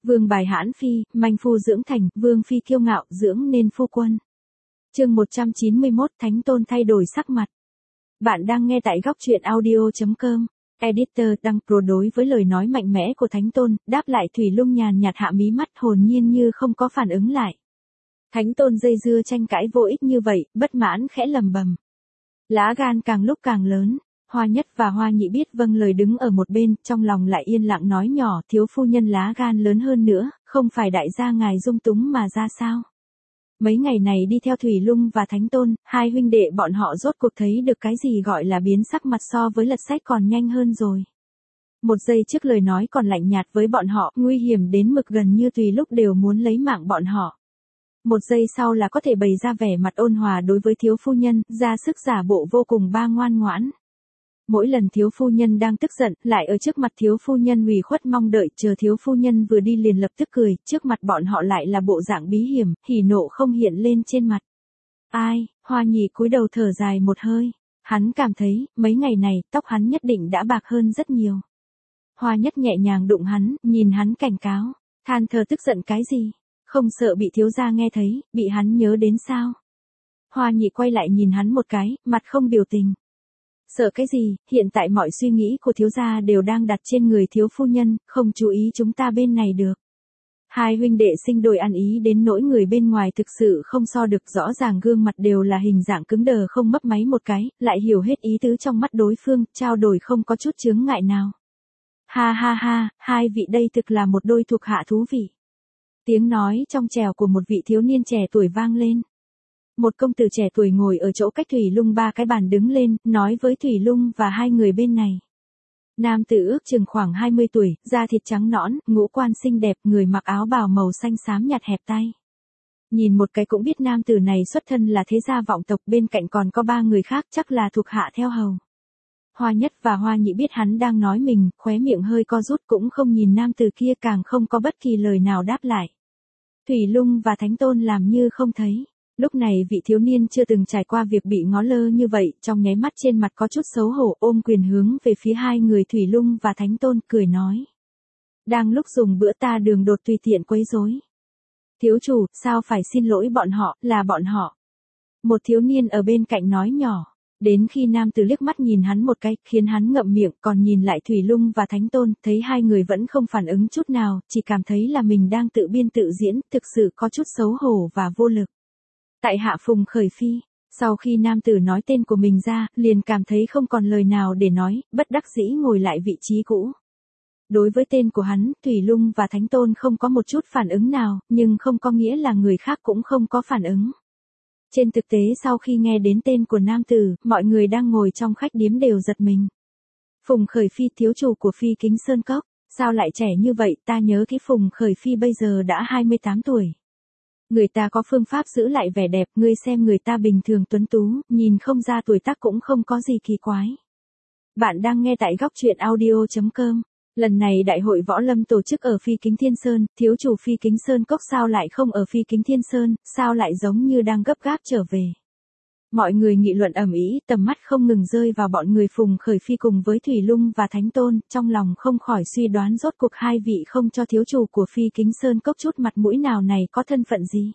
Vương bài hãn phi, manh phu dưỡng thành, vương phi kiêu ngạo, dưỡng nên phu quân. Chương 191, Thánh Tôn thay đổi sắc mặt. Bạn đang nghe tại góc truyện audio.com. Editor đăng pro đối với lời nói mạnh mẽ của Thánh Tôn, đáp lại Thủy Lung nhàn nhạt hạ mí mắt hồn nhiên như không có phản ứng lại. Thánh Tôn dây dưa tranh cãi vô ích như vậy, bất mãn khẽ lầm bầm. Lá gan càng lúc càng lớn. Hoa Nhất và Hoa Nhị biết vâng lời đứng ở một bên, trong lòng lại yên lặng nói nhỏ, thiếu phu nhân lá gan lớn hơn nữa, không phải đại gia ngài dung túng mà ra sao. Mấy ngày này đi theo Thủy Lung và Thánh Tôn, hai huynh đệ bọn họ rốt cuộc thấy được cái gì gọi là biến sắc mặt so với lật sách còn nhanh hơn rồi. Một giây trước lời nói còn lạnh nhạt với bọn họ, nguy hiểm đến mực gần như tùy lúc đều muốn lấy mạng bọn họ. Một giây sau là có thể bày ra vẻ mặt ôn hòa đối với thiếu phu nhân, ra sức giả bộ vô cùng ba ngoan ngoãn. Mỗi lần thiếu phu nhân đang tức giận, lại ở trước mặt thiếu phu nhân ủy khuất mong đợi, chờ thiếu phu nhân vừa đi liền lập tức cười, trước mặt bọn họ lại là bộ dạng bí hiểm, hỉ nộ không hiện lên trên mặt. Ai, Hoa Nhị cúi đầu thở dài một hơi, hắn cảm thấy, mấy ngày này, tóc hắn nhất định đã bạc hơn rất nhiều. Hoa Nhất nhẹ nhàng đụng hắn, nhìn hắn cảnh cáo, than thở tức giận cái gì, không sợ bị thiếu gia nghe thấy, bị hắn nhớ đến sao. Hoa Nhị quay lại nhìn hắn một cái, mặt không biểu tình. Sợ cái gì, hiện tại mọi suy nghĩ của thiếu gia đều đang đặt trên người thiếu phu nhân, không chú ý chúng ta bên này được. Hai huynh đệ sinh đôi ăn ý đến nỗi người bên ngoài thực sự không so được, rõ ràng gương mặt đều là hình dạng cứng đờ không mấp máy một cái, lại hiểu hết ý tứ trong mắt đối phương, trao đổi không có chút chướng ngại nào. Ha ha ha, hai vị đây thực là một đôi thuộc hạ thú vị. Tiếng nói trong trẻo của một vị thiếu niên trẻ tuổi vang lên. Một công tử trẻ tuổi ngồi ở chỗ cách Thủy Lung ba cái bàn đứng lên, nói với Thủy Lung và hai người bên này. Nam tử ước chừng khoảng 20 tuổi, da thịt trắng nõn, ngũ quan xinh đẹp, người mặc áo bào màu xanh xám nhạt hẹp tay. Nhìn một cái cũng biết nam tử này xuất thân là thế gia vọng tộc, bên cạnh còn có ba người khác chắc là thuộc hạ theo hầu. Hoa Nhất và Hoa Nhị biết hắn đang nói mình, khóe miệng hơi co rút cũng không nhìn nam tử kia, càng không có bất kỳ lời nào đáp lại. Thủy Lung và Thánh Tôn làm như không thấy. Lúc này vị thiếu niên chưa từng trải qua việc bị ngó lơ như vậy, trong nháy mắt trên mặt có chút xấu hổ, ôm quyền hướng về phía hai người Thủy Lung và Thánh Tôn, cười nói. Đang lúc dùng bữa ta đường đột tùy tiện quấy rối. Thiếu chủ, sao phải xin lỗi bọn họ, là bọn họ. Một thiếu niên ở bên cạnh nói nhỏ. Đến khi nam tử liếc mắt nhìn hắn một cái, khiến hắn ngậm miệng, còn nhìn lại Thủy Lung và Thánh Tôn, thấy hai người vẫn không phản ứng chút nào, chỉ cảm thấy là mình đang tự biên tự diễn, thực sự có chút xấu hổ và vô lực. Tại hạ Phùng Khởi Phi, sau khi nam tử nói tên của mình ra, liền cảm thấy không còn lời nào để nói, bất đắc dĩ ngồi lại vị trí cũ. Đối với tên của hắn, Thủy Lung và Thánh Tôn không có một chút phản ứng nào, nhưng không có nghĩa là người khác cũng không có phản ứng. Trên thực tế sau khi nghe đến tên của nam tử, mọi người đang ngồi trong khách điếm đều giật mình. Phùng Khởi Phi, thiếu chủ của Phi Kính Sơn Cốc, sao lại trẻ như vậy, ta nhớ cái Phùng Khởi Phi bây giờ đã 28 tuổi. Người ta có phương pháp giữ lại vẻ đẹp, ngươi xem người ta bình thường tuấn tú, nhìn không ra tuổi tác cũng không có gì kỳ quái. Bạn đang nghe tại góc truyện audio.com. Lần này đại hội võ lâm tổ chức ở Phi Kính Thiên Sơn, thiếu chủ Phi Kính Sơn Cốc sao lại không ở Phi Kính Thiên Sơn, sao lại giống như đang gấp gáp trở về. Mọi người nghị luận ầm ĩ, tầm mắt không ngừng rơi vào bọn người Phùng Khởi Phi cùng với Thủy Lung và Thánh Tôn, trong lòng không khỏi suy đoán rốt cuộc hai vị không cho thiếu chủ của Phi Kính Sơn Cốc chút mặt mũi nào này có thân phận gì.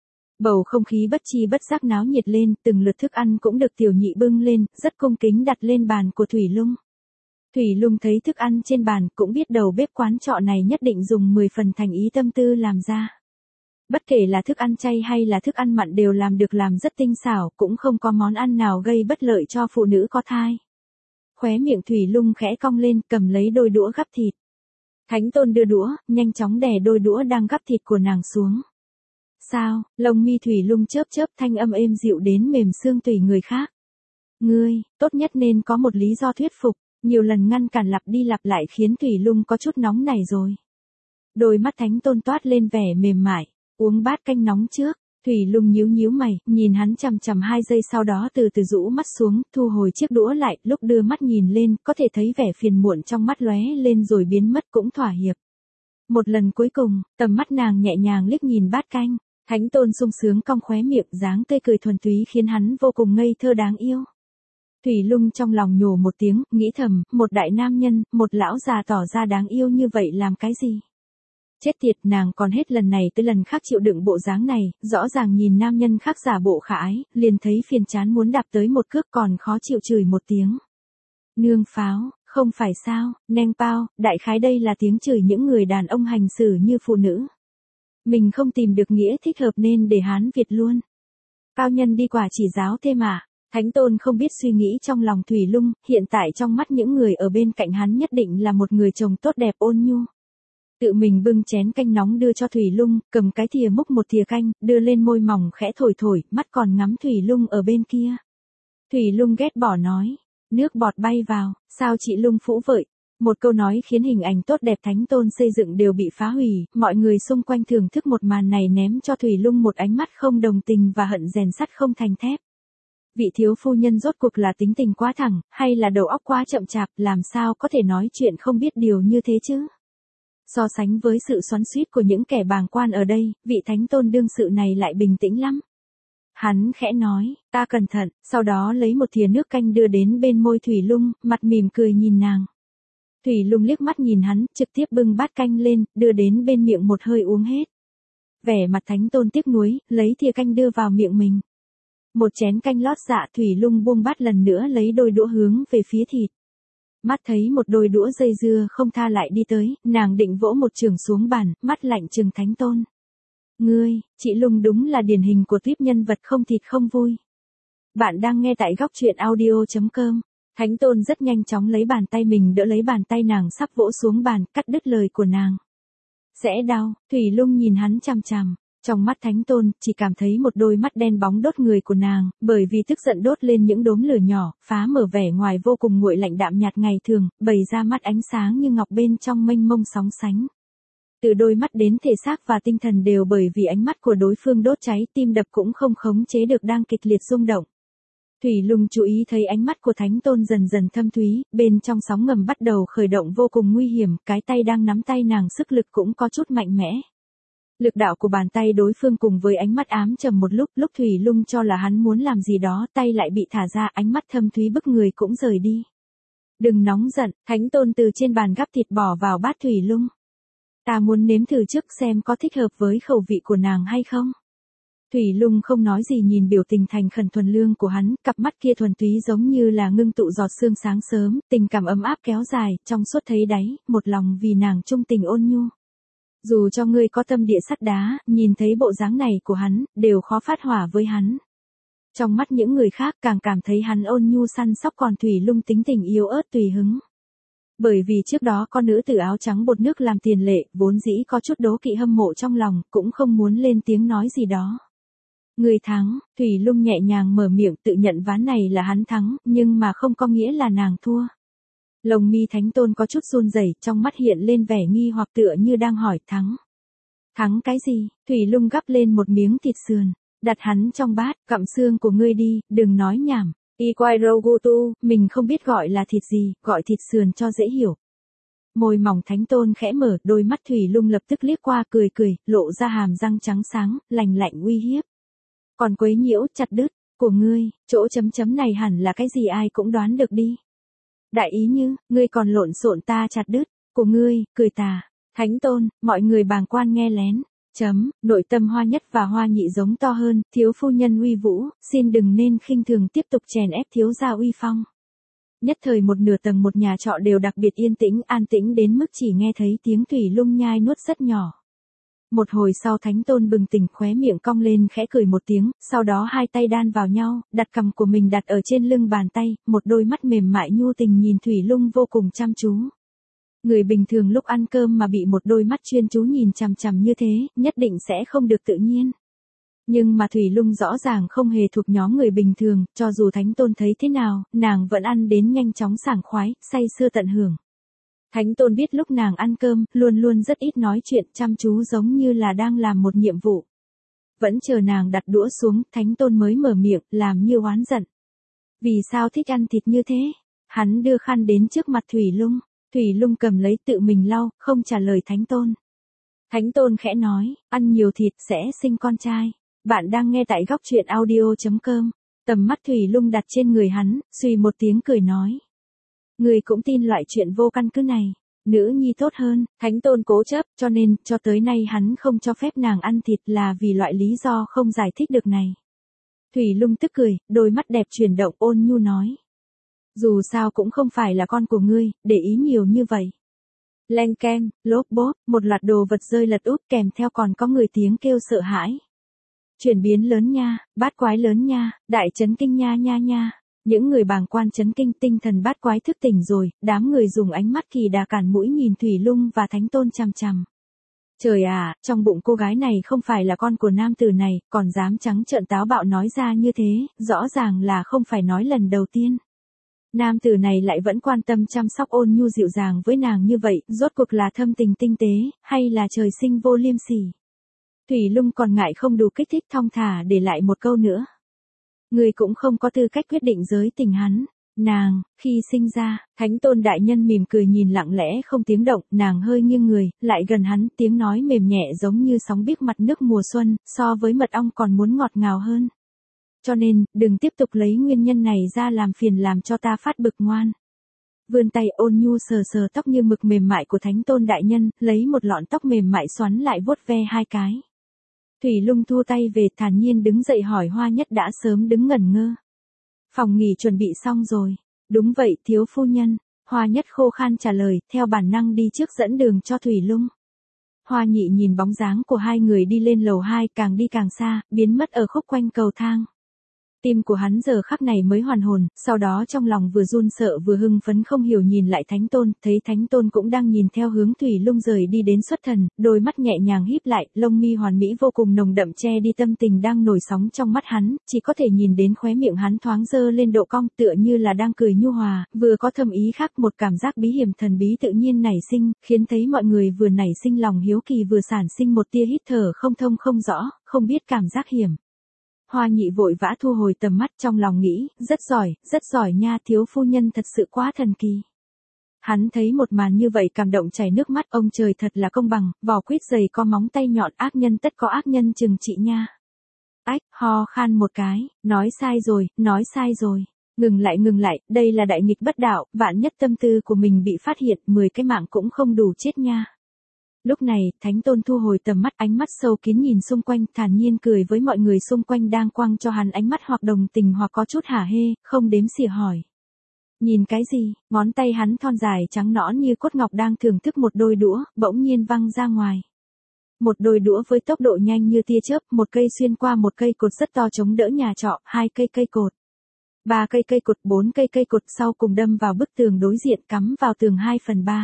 Bầu không khí bất chi bất giác náo nhiệt lên, từng lượt thức ăn cũng được tiểu nhị bưng lên, rất cung kính đặt lên bàn của Thủy Lung. Thủy Lung thấy thức ăn trên bàn, cũng biết đầu bếp quán trọ này nhất định dùng 10 phần thành ý tâm tư làm ra. Bất kể là thức ăn chay hay là thức ăn mặn đều làm được làm rất tinh xảo, cũng không có món ăn nào gây bất lợi cho phụ nữ có thai. Khóe miệng Thủy Lung khẽ cong lên, cầm lấy đôi đũa gắp thịt. Thánh Tôn đưa đũa, nhanh chóng đè đôi đũa đang gắp thịt của nàng xuống. Sao, lông mi Thủy Lung chớp chớp, thanh âm êm dịu đến mềm xương tùy người khác. Ngươi, tốt nhất nên có một lý do thuyết phục, nhiều lần ngăn cản lặp đi lặp lại khiến Thủy Lung có chút nóng nảy rồi. Đôi mắt Thánh Tôn toát lên vẻ mềm mại. Uống bát canh nóng trước, Thủy Lung nhíu nhíu mày, nhìn hắn chằm chằm 2 giây sau đó từ từ rũ mắt xuống, thu hồi chiếc đũa lại, lúc đưa mắt nhìn lên, có thể thấy vẻ phiền muộn trong mắt lóe lên rồi biến mất cũng thỏa hiệp. Một lần cuối cùng, tầm mắt nàng nhẹ nhàng liếc nhìn bát canh, Thánh Tôn sung sướng cong khóe miệng, dáng tươi cười thuần túy khiến hắn vô cùng ngây thơ đáng yêu. Thủy Lung trong lòng nhổ một tiếng, nghĩ thầm, một đại nam nhân, một lão già tỏ ra đáng yêu như vậy làm cái gì? Chết tiệt, nàng còn hết lần này tới lần khác chịu đựng bộ dáng này, rõ ràng nhìn nam nhân khác giả bộ khả ái, liền thấy phiền chán muốn đạp tới một cước còn khó chịu chửi một tiếng. Nương pháo, không phải sao, neng pao, đại khái đây là tiếng chửi những người đàn ông hành xử như phụ nữ. Mình không tìm được nghĩa thích hợp nên để Hán Việt luôn. Cao nhân đi quả chỉ giáo thêm mà. Thánh Tôn không biết suy nghĩ trong lòng Thủy Lung, hiện tại trong mắt những người ở bên cạnh hắn nhất định là một người chồng tốt đẹp ôn nhu. Tự mình bưng chén canh nóng đưa cho Thủy Lung, cầm cái thìa múc một thìa canh, đưa lên môi mỏng khẽ thổi thổi, mắt còn ngắm Thủy Lung ở bên kia. Thủy Lung ghét bỏ nói, nước bọt bay vào, sao chị Lung phũ vậy? Một câu nói khiến hình ảnh tốt đẹp Thánh Tôn xây dựng đều bị phá hủy, mọi người xung quanh thưởng thức một màn này ném cho Thủy Lung một ánh mắt không đồng tình và hận rèn sắt không thành thép. Vị thiếu phu nhân rốt cuộc là tính tình quá thẳng, hay là đầu óc quá chậm chạp, làm sao có thể nói chuyện không biết điều như thế chứ? So sánh với sự xoắn xuýt của những kẻ bàng quan ở đây, vị Thánh Tôn đương sự này lại bình tĩnh lắm. Hắn khẽ nói, ta cẩn thận, sau đó lấy một thìa nước canh đưa đến bên môi Thủy Lung, mặt mỉm cười nhìn nàng. Thủy Lung liếc mắt nhìn hắn, trực tiếp bưng bát canh lên, đưa đến bên miệng một hơi uống hết. Vẻ mặt Thánh Tôn tiếc nuối, lấy thìa canh đưa vào miệng mình. Một chén canh lót dạ, Thủy Lung buông bát lần nữa lấy đôi đũa hướng về phía thịt. Mắt thấy một đôi đũa dây dưa không tha lại đi tới, nàng định vỗ một chưởng xuống bàn, mắt lạnh trừng Thánh Tôn. Ngươi, chị Lung đúng là điển hình của tuyếp nhân vật không thịt không vui. Bạn đang nghe tại góc truyện audio.com. Thánh Tôn rất nhanh chóng lấy bàn tay mình đỡ lấy bàn tay nàng sắp vỗ xuống bàn, cắt đứt lời của nàng. Sẽ đau, Thủy Lung nhìn hắn chằm chằm. Trong mắt Thánh Tôn, chỉ cảm thấy một đôi mắt đen bóng đốt người của nàng, bởi vì tức giận đốt lên những đốm lửa nhỏ, phá mở vẻ ngoài vô cùng nguội lạnh đạm nhạt ngày thường, bày ra mắt ánh sáng như ngọc bên trong mênh mông sóng sánh. Từ đôi mắt đến thể xác và tinh thần đều bởi vì ánh mắt của đối phương đốt cháy, tim đập cũng không khống chế được đang kịch liệt rung động. Thủy Lung chú ý thấy ánh mắt của Thánh Tôn dần dần thâm thúy, bên trong sóng ngầm bắt đầu khởi động vô cùng nguy hiểm, cái tay đang nắm tay nàng sức lực cũng có chút mạnh mẽ. Lực đạo của bàn tay đối phương cùng với ánh mắt ám trầm một lúc Thủy Lung cho là hắn muốn làm gì đó, tay lại bị thả ra, ánh mắt thâm thúy bức người cũng rời đi. Đừng nóng giận, Thánh Tôn từ trên bàn gắp thịt bỏ vào bát Thủy Lung. Ta muốn nếm thử trước xem có thích hợp với khẩu vị của nàng hay không. Thủy Lung không nói gì nhìn biểu tình thành khẩn thuần lương của hắn, cặp mắt kia thuần túy giống như là ngưng tụ giọt sương sáng sớm, tình cảm ấm áp kéo dài, trong suốt thấy đáy, một lòng vì nàng trung tình ôn nhu. Dù cho ngươi có tâm địa sắt đá, nhìn thấy bộ dáng này của hắn, đều khó phát hỏa với hắn. Trong mắt những người khác càng cảm thấy hắn ôn nhu săn sóc, còn Thủy Lung tính tình yếu ớt tùy hứng. Bởi vì trước đó có nữ tử áo trắng bột nước làm tiền lệ, vốn dĩ có chút đố kỵ hâm mộ trong lòng, cũng không muốn lên tiếng nói gì đó. Người thắng, Thủy Lung nhẹ nhàng mở miệng tự nhận ván này là hắn thắng, nhưng mà không có nghĩa là nàng thua. Lồng mi Thánh Tôn có chút run rẩy, trong mắt hiện lên vẻ nghi hoặc tựa như đang hỏi thắng. Thắng cái gì? Thủy Lung gắp lên một miếng thịt sườn, đặt hắn trong bát, cặm xương của ngươi đi, đừng nói nhảm. Iquairogutu, mình không biết gọi là thịt gì, gọi thịt sườn cho dễ hiểu. Môi mỏng Thánh Tôn khẽ mở, đôi mắt Thủy Lung lập tức liếc qua cười cười, lộ ra hàm răng trắng sáng, lành lạnh uy hiếp. Còn quấy nhiễu, chặt đứt, của ngươi, chỗ chấm chấm này hẳn là cái gì ai cũng đoán được đi. Đại ý như, ngươi còn lộn xộn ta chặt đứt, của ngươi, cười tà. Thánh Tôn, mọi người bàng quan nghe lén. Nội tâm Hoa Nhất và Hoa Nhị giống to hơn, thiếu phu nhân uy vũ, xin đừng nên khinh thường tiếp tục chèn ép thiếu gia uy phong. Nhất thời một nửa tầng một nhà trọ đều đặc biệt yên tĩnh, an tĩnh đến mức chỉ nghe thấy tiếng Thủy Lung nhai nuốt rất nhỏ. Một hồi sau Thánh Tôn bừng tỉnh, khóe miệng cong lên khẽ cười một tiếng, sau đó hai tay đan vào nhau, đặt cằm của mình đặt ở trên lưng bàn tay, một đôi mắt mềm mại nhu tình nhìn Thủy Lung vô cùng chăm chú. Người bình thường lúc ăn cơm mà bị một đôi mắt chuyên chú nhìn chằm chằm như thế, nhất định sẽ không được tự nhiên. Nhưng mà Thủy Lung rõ ràng không hề thuộc nhóm người bình thường, cho dù Thánh Tôn thấy thế nào, nàng vẫn ăn đến nhanh chóng sảng khoái, say sưa tận hưởng. Thánh Tôn biết lúc nàng ăn cơm, luôn luôn rất ít nói chuyện, chăm chú giống như là đang làm một nhiệm vụ. Vẫn chờ nàng đặt đũa xuống, Thánh Tôn mới mở miệng, làm như oán giận. Vì sao thích ăn thịt như thế? Hắn đưa khăn đến trước mặt Thủy Lung. Thủy Lung cầm lấy tự mình lau, không trả lời Thánh Tôn. Thánh Tôn khẽ nói, ăn nhiều thịt sẽ sinh con trai. Bạn đang nghe tại góc truyện audio.com. Tầm mắt Thủy Lung đặt trên người hắn, suy một tiếng cười nói. Người cũng tin loại chuyện vô căn cứ này. Nữ nhi tốt hơn, Thánh Tôn cố chấp, cho nên, cho tới nay hắn không cho phép nàng ăn thịt là vì loại lý do không giải thích được này. Thủy Lung tức cười, đôi mắt đẹp chuyển động ôn nhu nói. Dù sao cũng không phải là con của ngươi, để ý nhiều như vậy. Leng keng, lốp bốp, một loạt đồ vật rơi lật úp kèm theo còn có người tiếng kêu sợ hãi. Chuyển biến lớn nha, bát quái lớn nha, đại chấn kinh nha nha nha. Những người bàng quan chấn kinh tinh thần bát quái thức tỉnh rồi, đám người dùng ánh mắt kỳ đà cản mũi nhìn Thủy Lung và Thánh Tôn chằm chằm. Trời à, trong bụng cô gái này không phải là con của nam tử này, còn dám trắng trợn táo bạo nói ra như thế, rõ ràng là không phải nói lần đầu tiên. Nam tử này lại vẫn quan tâm chăm sóc ôn nhu dịu dàng với nàng như vậy, rốt cuộc là thâm tình tinh tế, hay là trời sinh vô liêm sỉ. Thủy Lung còn ngại không đủ kích thích thong thả để lại một câu nữa. Người cũng không có tư cách quyết định giới tình hắn. Nàng, khi sinh ra, Thánh Tôn đại nhân mỉm cười nhìn lặng lẽ không tiếng động, nàng hơi nghiêng người, lại gần hắn, tiếng nói mềm nhẹ giống như sóng biếc mặt nước mùa xuân, so với mật ong còn muốn ngọt ngào hơn. Cho nên, đừng tiếp tục lấy nguyên nhân này ra làm phiền làm cho ta phát bực ngoan. Vươn tay ôn nhu sờ sờ tóc như mực mềm mại của Thánh Tôn đại nhân, lấy một lọn tóc mềm mại xoắn lại vuốt ve hai cái. Thủy Lung thu tay về thản nhiên đứng dậy hỏi Hoa Nhất đã sớm đứng ngẩn ngơ. Phòng nghỉ chuẩn bị xong rồi. Đúng vậy thiếu phu nhân. Hoa Nhất khô khan trả lời, theo bản năng đi trước dẫn đường cho Thủy Lung. Hoa Nhị nhìn bóng dáng của hai người đi lên lầu 2 càng đi càng xa, biến mất ở khúc quanh cầu thang. Tim của hắn giờ khắc này mới hoàn hồn, sau đó trong lòng vừa run sợ vừa hưng phấn không hiểu nhìn lại Thánh Tôn, thấy Thánh Tôn cũng đang nhìn theo hướng Thủy Lung rời đi đến xuất thần, đôi mắt nhẹ nhàng híp lại, lông mi hoàn mỹ vô cùng nồng đậm che đi tâm tình đang nổi sóng trong mắt hắn, chỉ có thể nhìn đến khóe miệng hắn thoáng dơ lên độ cong tựa như là đang cười nhu hòa, vừa có thâm ý khác một cảm giác bí hiểm thần bí tự nhiên nảy sinh, khiến thấy mọi người vừa nảy sinh lòng hiếu kỳ vừa sản sinh một tia hít thở không thông không rõ, không biết cảm giác hiểm. Hoa Nhị vội vã thu hồi tầm mắt trong lòng nghĩ, rất giỏi nha thiếu phu nhân thật sự quá thần kỳ. Hắn thấy một màn như vậy cảm động chảy nước mắt ông trời thật là công bằng, vỏ quýt dày có móng tay nhọn ác nhân tất có ác nhân chừng trị nha. Ách, ho khan một cái, nói sai rồi, ngừng lại, đây là đại nghịch bất đạo, vạn nhất tâm tư của mình bị phát hiện 10 cái mạng cũng không đủ chết nha. Lúc này, Thánh Tôn thu hồi tầm mắt ánh mắt sâu kín nhìn xung quanh thản nhiên cười với mọi người xung quanh đang quăng cho hắn ánh mắt hoặc đồng tình hoặc có chút hả hê, không đếm xỉa hỏi. Nhìn cái gì, ngón tay hắn thon dài trắng nõn như cốt ngọc đang thưởng thức một đôi đũa, bỗng nhiên văng ra ngoài. Một đôi đũa với tốc độ nhanh như tia chớp, một cây xuyên qua một cây cột rất to chống đỡ nhà trọ, 2 cây cột. 3 cây cột, 4 cây cột sau cùng đâm vào bức tường đối diện cắm vào tường 2/3.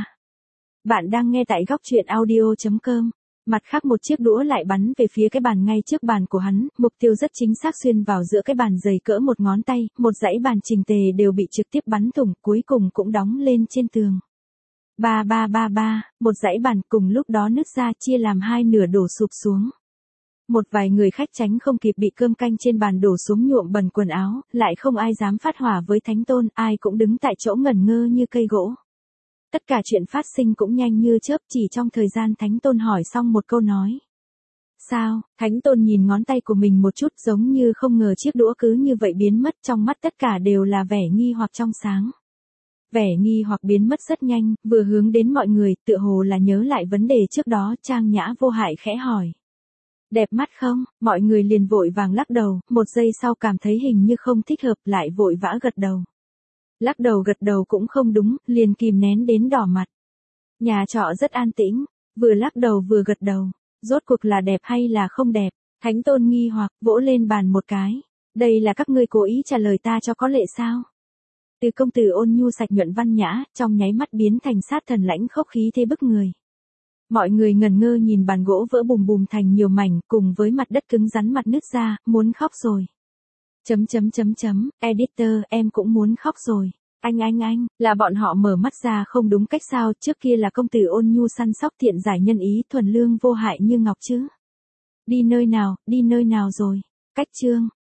Bạn đang nghe tại góc truyện audio.com. Mặt khác một chiếc đũa lại bắn về phía cái bàn ngay trước bàn của hắn, mục tiêu rất chính xác xuyên vào giữa cái bàn dày cỡ một ngón tay, một dãy bàn chỉnh tề đều bị trực tiếp bắn thủng, cuối cùng cũng đóng lên trên tường. Ba, một dãy bàn cùng lúc đó nứt ra chia làm hai nửa đổ sụp xuống. Một vài người khách tránh không kịp bị cơm canh trên bàn đổ xuống nhuộm bẩn quần áo, lại không ai dám phát hỏa với Thánh Tôn, ai cũng đứng tại chỗ ngẩn ngơ như cây gỗ. Tất cả chuyện phát sinh cũng nhanh như chớp chỉ trong thời gian Thánh Tôn hỏi xong một câu nói. Sao, Thánh Tôn nhìn ngón tay của mình một chút giống như không ngờ chiếc đũa cứ như vậy biến mất trong mắt tất cả đều là vẻ nghi hoặc trong sáng. Vẻ nghi hoặc biến mất rất nhanh, vừa hướng đến mọi người, tựa hồ là nhớ lại vấn đề trước đó trang nhã vô hại khẽ hỏi. Đẹp mắt không? Mọi người liền vội vàng lắc đầu, một giây sau cảm thấy hình như không thích hợp lại vội vã gật đầu. Lắc đầu gật đầu cũng không đúng, liền kìm nén đến đỏ mặt. Nhà trọ rất an tĩnh, vừa lắc đầu vừa gật đầu. Rốt cuộc là đẹp hay là không đẹp? Thánh Tôn nghi hoặc vỗ lên bàn một cái. Đây là các ngươi cố ý trả lời ta cho có lệ sao? Từ công tử ôn nhu sạch nhuận văn nhã, trong nháy mắt biến thành sát thần lãnh khốc khí thế bức người. Mọi người ngẩn ngơ nhìn bàn gỗ vỡ bùm bùm thành nhiều mảnh, cùng với mặt đất cứng rắn mặt nứt ra, muốn khóc rồi. Editor, em cũng muốn khóc rồi. Anh, là bọn họ mở mắt ra không đúng cách sao, trước kia là công tử ôn nhu săn sóc thiện giải nhân ý, thuần lương vô hại như ngọc chứ. Đi nơi nào rồi? Cách chương.